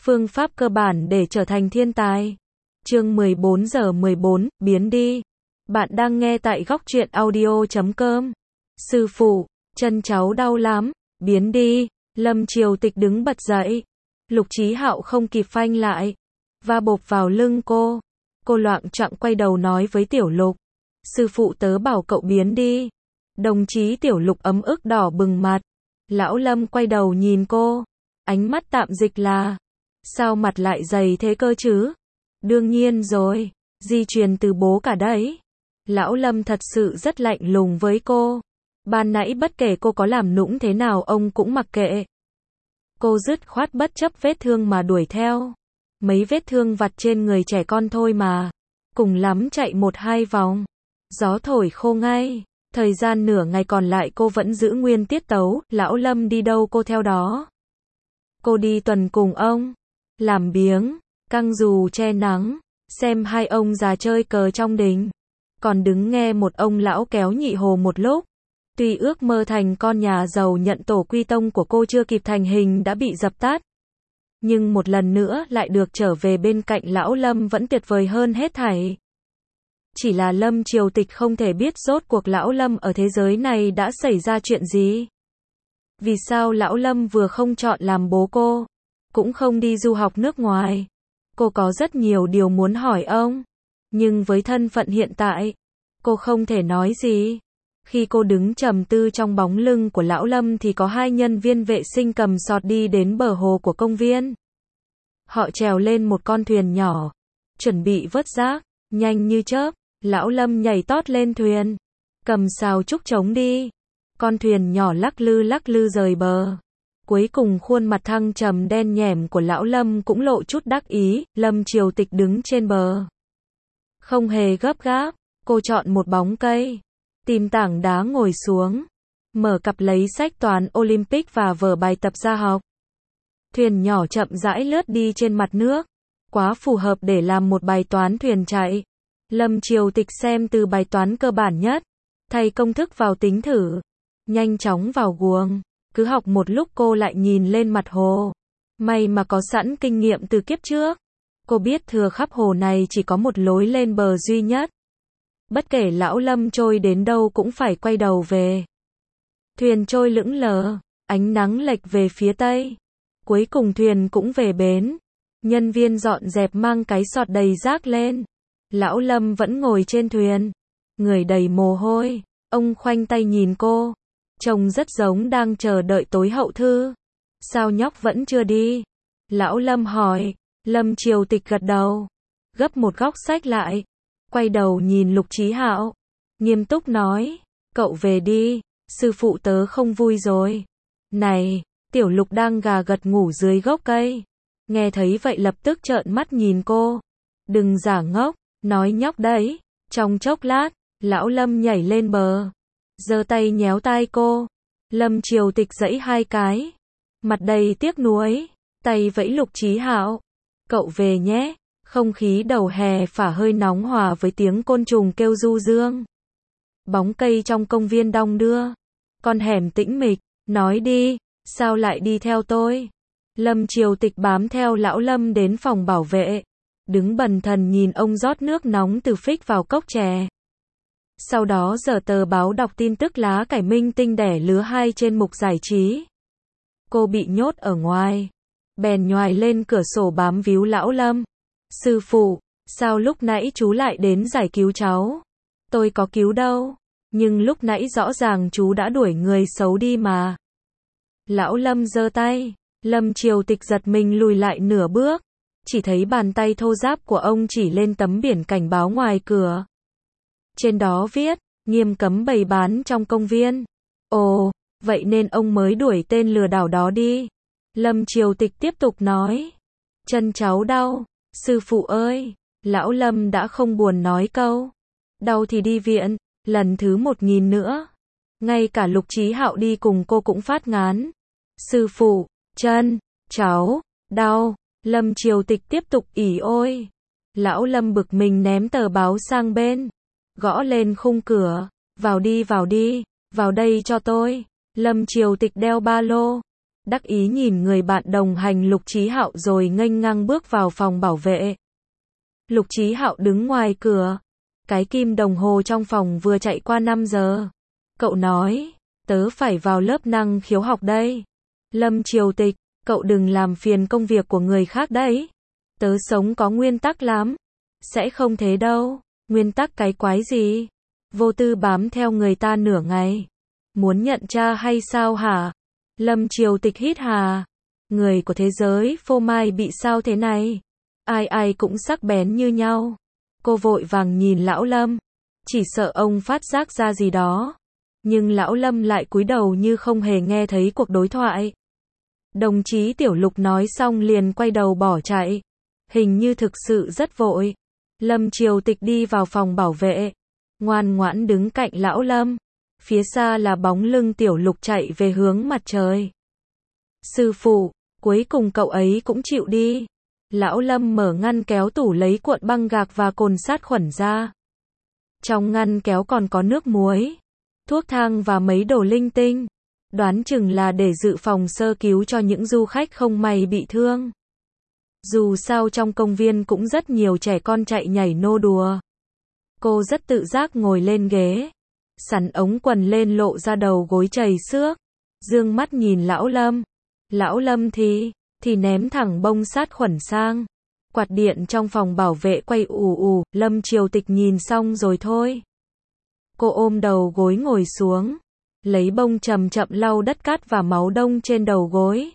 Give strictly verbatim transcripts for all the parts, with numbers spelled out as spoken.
Phương pháp cơ bản để trở thành thiên tài. Chương mười bốn giờ mười bốn, biến đi. Bạn đang nghe tại góc truyện audio chấm com. Sư phụ, chân cháu đau lắm, biến đi. Lâm Triều Tịch đứng bật dậy. Lục Chí Hạo không kịp phanh lại, va bộp vào lưng cô. Cô loạng choạng quay đầu nói với Tiểu Lục, sư phụ tớ bảo cậu biến đi. Đồng chí Tiểu Lục ấm ức đỏ bừng mặt. Lão Lâm quay đầu nhìn cô, ánh mắt tạm dịch là, sao mặt lại dày thế cơ chứ? Đương nhiên rồi, di truyền từ bố cả đấy. Lão Lâm thật sự rất lạnh lùng với cô. Ban nãy bất kể cô có làm nũng thế nào ông cũng mặc kệ. Cô dứt khoát bất chấp vết thương mà đuổi theo. Mấy vết thương vặt trên người trẻ con thôi mà. Cùng lắm chạy một hai vòng. Gió thổi khô ngay. Thời gian nửa ngày còn lại cô vẫn giữ nguyên tiết tấu. Lão Lâm đi đâu cô theo đó. Cô đi tuần cùng ông. Làm biếng. Căng dù che nắng. Xem hai ông già chơi cờ trong đình. Còn đứng nghe một ông lão kéo nhị hồ một lúc. Tuy ước mơ thành con nhà giàu nhận tổ quy tông của cô chưa kịp thành hình đã bị dập tắt. Nhưng một lần nữa lại được trở về bên cạnh lão Lâm vẫn tuyệt vời hơn hết thảy. Chỉ là Lâm Triều Tịch không thể biết rốt cuộc lão Lâm ở thế giới này đã xảy ra chuyện gì. Vì sao lão Lâm vừa không chọn làm bố cô, cũng không đi du học nước ngoài. Cô có rất nhiều điều muốn hỏi ông. Nhưng với thân phận hiện tại, cô không thể nói gì. Khi cô đứng trầm tư trong bóng lưng của lão Lâm thì có hai nhân viên vệ sinh cầm sọt đi đến bờ hồ của công viên. Họ trèo lên một con thuyền nhỏ, chuẩn bị vớt rác, nhanh như chớp, lão Lâm nhảy tót lên thuyền, cầm sào trúc trống đi. Con thuyền nhỏ lắc lư lắc lư rời bờ. Cuối cùng khuôn mặt thăng trầm đen nhẻm của lão Lâm cũng lộ chút đắc ý. Lâm Triều Tịch đứng trên bờ, không hề gấp gáp, cô chọn một bóng cây, tìm tảng đá ngồi xuống, mở cặp lấy sách toán Olympic và vở bài tập ra học. Thuyền nhỏ chậm rãi lướt đi trên mặt nước, quá phù hợp để làm một bài toán thuyền chạy. Lâm Triều Tịch xem từ bài toán cơ bản nhất, thay công thức vào tính thử, nhanh chóng vào guồng. Cứ học một lúc cô lại nhìn lên mặt hồ. May mà có sẵn kinh nghiệm từ kiếp trước. Cô biết thừa khắp hồ này chỉ có một lối lên bờ duy nhất. Bất kể lão Lâm trôi đến đâu cũng phải quay đầu về. Thuyền trôi lững lờ, ánh nắng lệch về phía tây. Cuối cùng thuyền cũng về bến. Nhân viên dọn dẹp mang cái sọt đầy rác lên. Lão Lâm vẫn ngồi trên thuyền, người đầy mồ hôi. Ông khoanh tay nhìn cô, trông rất giống đang chờ đợi tối hậu thư. Sao nhóc vẫn chưa đi? Lão Lâm hỏi. Lâm Triều Tịch gật đầu, gấp một góc sách lại, quay đầu nhìn Lục Chí Hạo, nghiêm túc nói, cậu về đi, sư phụ tớ không vui rồi. Này, Tiểu Lục đang gà gật ngủ dưới gốc cây, nghe thấy vậy lập tức trợn mắt nhìn cô. Đừng giả ngốc, nói nhóc đấy. Trong chốc lát, lão Lâm nhảy lên bờ, giơ tay nhéo tai cô. Lâm Triều Tịch giãy hai cái, mặt đầy tiếc nuối, tay vẫy Lục Chí Hạo, cậu về nhé. Không khí đầu hè phả hơi nóng hòa với tiếng côn trùng kêu du dương. Bóng cây trong công viên đong đưa, con hẻm tĩnh mịch. Nói đi, sao lại đi theo tôi? Lâm Triều Tịch bám theo lão Lâm đến phòng bảo vệ, đứng bần thần nhìn ông rót nước nóng từ phích vào cốc chè. Sau đó giở tờ báo đọc tin tức lá cải minh tinh đẻ lứa hai trên mục giải trí. Cô bị nhốt ở ngoài, bèn nhoài lên cửa sổ bám víu lão Lâm. Sư phụ, sao lúc nãy chú lại đến giải cứu cháu? Tôi có cứu đâu, nhưng lúc nãy rõ ràng chú đã đuổi người xấu đi mà. Lão Lâm giơ tay, Lâm Triều Tịch giật mình lùi lại nửa bước, chỉ thấy bàn tay thô ráp của ông chỉ lên tấm biển cảnh báo ngoài cửa. Trên đó viết, nghiêm cấm bày bán trong công viên. Ồ, vậy nên ông mới đuổi tên lừa đảo đó đi. Lâm Triều Tịch tiếp tục nói, chân cháu đau, sư phụ ơi. Lão Lâm đã không buồn nói câu, đau thì đi viện, lần thứ một nghìn nữa. Ngay cả Lục Chí Hạo đi cùng cô cũng phát ngán. Sư phụ, chân, cháu, đau. Lâm Triều Tịch tiếp tục ỉ ôi. Lão Lâm bực mình ném tờ báo sang bên, gõ lên khung cửa, vào đi vào đi, vào đây cho tôi. Lâm Triều Tịch đeo ba lô, đắc ý nhìn người bạn đồng hành Lục Chí Hạo rồi nghênh ngang bước vào phòng bảo vệ. Lục Chí Hạo đứng ngoài cửa, cái kim đồng hồ trong phòng vừa chạy qua năm giờ. Cậu nói, tớ phải vào lớp năng khiếu học đây. Lâm Triều Tịch, cậu đừng làm phiền công việc của người khác đấy. Tớ sống có nguyên tắc lắm. Sẽ không thế đâu. Nguyên tắc cái quái gì? Vô tư bám theo người ta nửa ngày. Muốn nhận cha hay sao hả? Lâm Triều Tịch hít hà. Người của thế giới phô mai bị sao thế này? Ai ai cũng sắc bén như nhau. Cô vội vàng nhìn Lão Lâm. Chỉ sợ ông phát giác ra gì đó. Nhưng Lão Lâm lại cúi đầu như không hề nghe thấy cuộc đối thoại. Đồng chí Tiểu Lục nói xong liền quay đầu bỏ chạy. Hình như thực sự rất vội. Lâm Triều Tịch đi vào phòng bảo vệ. Ngoan ngoãn đứng cạnh Lão Lâm. Phía xa là bóng lưng Tiểu Lục chạy về hướng mặt trời. Sư phụ, cuối cùng cậu ấy cũng chịu đi. Lão Lâm mở ngăn kéo tủ lấy cuộn băng gạc và cồn sát khuẩn ra. Trong ngăn kéo còn có nước muối, thuốc thang và mấy đồ linh tinh. Đoán chừng là để dự phòng sơ cứu cho những du khách không may bị thương. Dù sao trong công viên cũng rất nhiều trẻ con chạy nhảy nô đùa. Cô rất tự giác ngồi lên ghế, sắn ống quần lên lộ ra đầu gối chảy xước, dương mắt nhìn Lão Lâm. Lão Lâm thì, thì ném thẳng bông sát khuẩn sang. Quạt điện trong phòng bảo vệ quay ù ù, Lâm Triều Tịch nhìn xong rồi thôi. Cô ôm đầu gối ngồi xuống, lấy bông chậm chậm lau đất cát và máu đông trên đầu gối.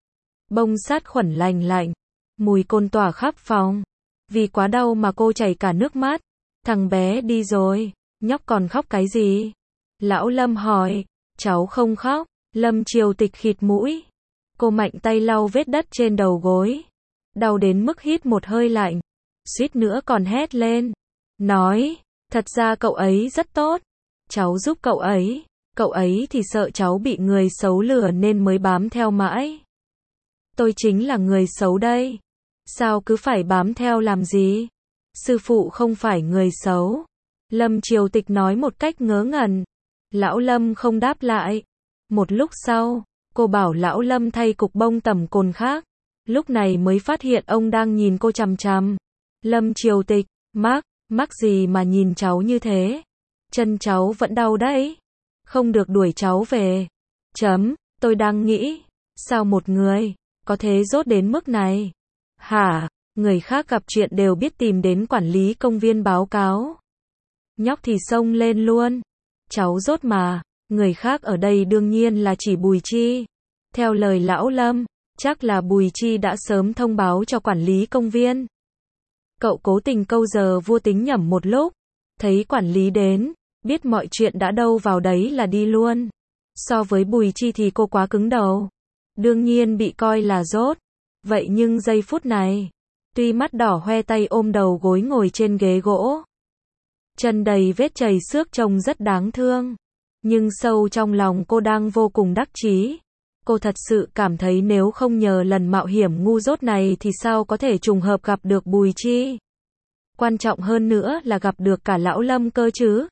Bông sát khuẩn lành lạnh, mùi cồn tỏa khắp phòng. Vì quá đau mà cô chảy cả nước mắt. Thằng bé đi rồi, nhóc còn khóc cái gì? Lão Lâm hỏi, cháu không khóc. Lâm Triều Tịch khịt mũi. Cô mạnh tay lau vết đất trên đầu gối. Đau đến mức hít một hơi lạnh. Suýt nữa còn hét lên. Nói, thật ra cậu ấy rất tốt. Cháu giúp cậu ấy. Cậu ấy thì sợ cháu bị người xấu lừa nên mới bám theo mãi. Tôi chính là người xấu đây. Sao cứ phải bám theo làm gì? Sư phụ không phải người xấu. Lâm Triều Tịch nói một cách ngớ ngẩn. Lão Lâm không đáp lại. Một lúc sau, cô bảo Lão Lâm thay cục bông tẩm cồn khác. Lúc này mới phát hiện ông đang nhìn cô chằm chằm. Lâm Triều Tịch, mắc, mắc gì mà nhìn cháu như thế? Chân cháu vẫn đau đấy. Không được đuổi cháu về. Chấm, tôi đang nghĩ, sao một người có thể dốt đến mức này? Hả? Người khác gặp chuyện đều biết tìm đến quản lý công viên báo cáo. Nhóc thì xông lên luôn. Cháu dốt mà. Người khác ở đây đương nhiên là chỉ Bùi Chi. Theo lời Lão Lâm, chắc là Bùi Chi đã sớm thông báo cho quản lý công viên. Cậu cố tình câu giờ vua tính nhẩm một lúc. Thấy quản lý đến, biết mọi chuyện đã đâu vào đấy là đi luôn. So với Bùi Chi thì cô quá cứng đầu. Đương nhiên bị coi là dốt. Vậy nhưng giây phút này, tuy mắt đỏ hoe tay ôm đầu gối ngồi trên ghế gỗ. Chân đầy vết chảy xước trông rất đáng thương. Nhưng sâu trong lòng cô đang vô cùng đắc chí. Cô thật sự cảm thấy nếu không nhờ lần mạo hiểm ngu dốt này thì sao có thể trùng hợp gặp được Bùi Chi. Quan trọng hơn nữa là gặp được cả Lão Lâm cơ chứ.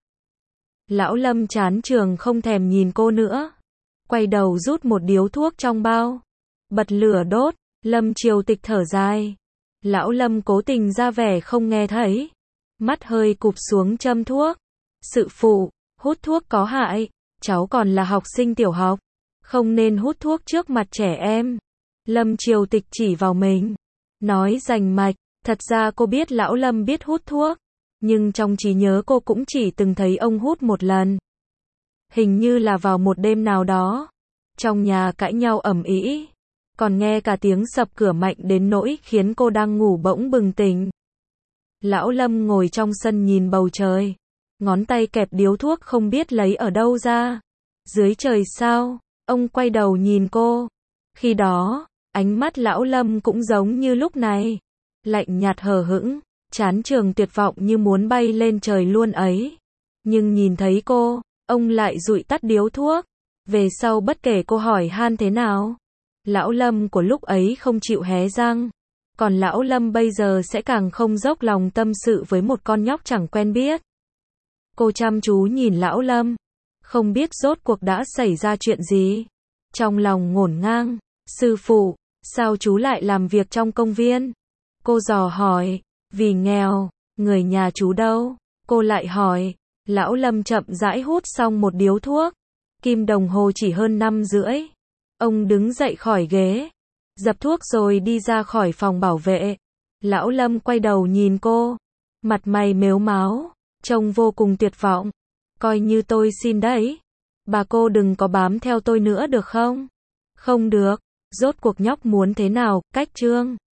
Lão Lâm chán trường không thèm nhìn cô nữa. Quay đầu rút một điếu thuốc trong bao. Bật lửa đốt. Lâm Triều Tịch thở dài. Lão Lâm cố tình ra vẻ không nghe thấy. Mắt hơi cụp xuống châm thuốc. Sư phụ, hút thuốc có hại. Cháu còn là học sinh tiểu học. Không nên hút thuốc trước mặt trẻ em. Lâm Triều Tịch chỉ vào mình. Nói rành mạch. Thật ra cô biết Lão Lâm biết hút thuốc. Nhưng trong trí nhớ cô cũng chỉ từng thấy ông hút một lần. Hình như là vào một đêm nào đó. Trong nhà cãi nhau ầm ĩ. Còn nghe cả tiếng sập cửa mạnh đến nỗi khiến cô đang ngủ bỗng bừng tỉnh. Lão Lâm ngồi trong sân nhìn bầu trời. Ngón tay kẹp điếu thuốc không biết lấy ở đâu ra. Dưới trời sao? Ông quay đầu nhìn cô. Khi đó, ánh mắt Lão Lâm cũng giống như lúc này. Lạnh nhạt hờ hững, chán trường tuyệt vọng như muốn bay lên trời luôn ấy. Nhưng nhìn thấy cô, ông lại dụi tắt điếu thuốc. Về sau bất kể cô hỏi han thế nào, Lão Lâm của lúc ấy không chịu hé răng. Còn Lão Lâm bây giờ sẽ càng không dốc lòng tâm sự với một con nhóc chẳng quen biết. Cô chăm chú nhìn Lão Lâm. Không biết rốt cuộc đã xảy ra chuyện gì. trong lòng ngổn ngang. Sư phụ, sao chú lại làm việc trong công viên? Cô dò hỏi. Vì nghèo. Người nhà chú đâu? Cô lại hỏi. Lão Lâm chậm rãi hút xong một điếu thuốc. Kim đồng hồ chỉ hơn năm rưỡi. Ông đứng dậy khỏi ghế, dập thuốc rồi đi ra khỏi phòng bảo vệ. Lão Lâm quay đầu nhìn cô, mặt mày mếu máo, trông vô cùng tuyệt vọng. Coi như tôi xin đấy. Bà cô đừng có bám theo tôi nữa được không? Không được. Rốt cuộc nhóc muốn thế nào, cách Trương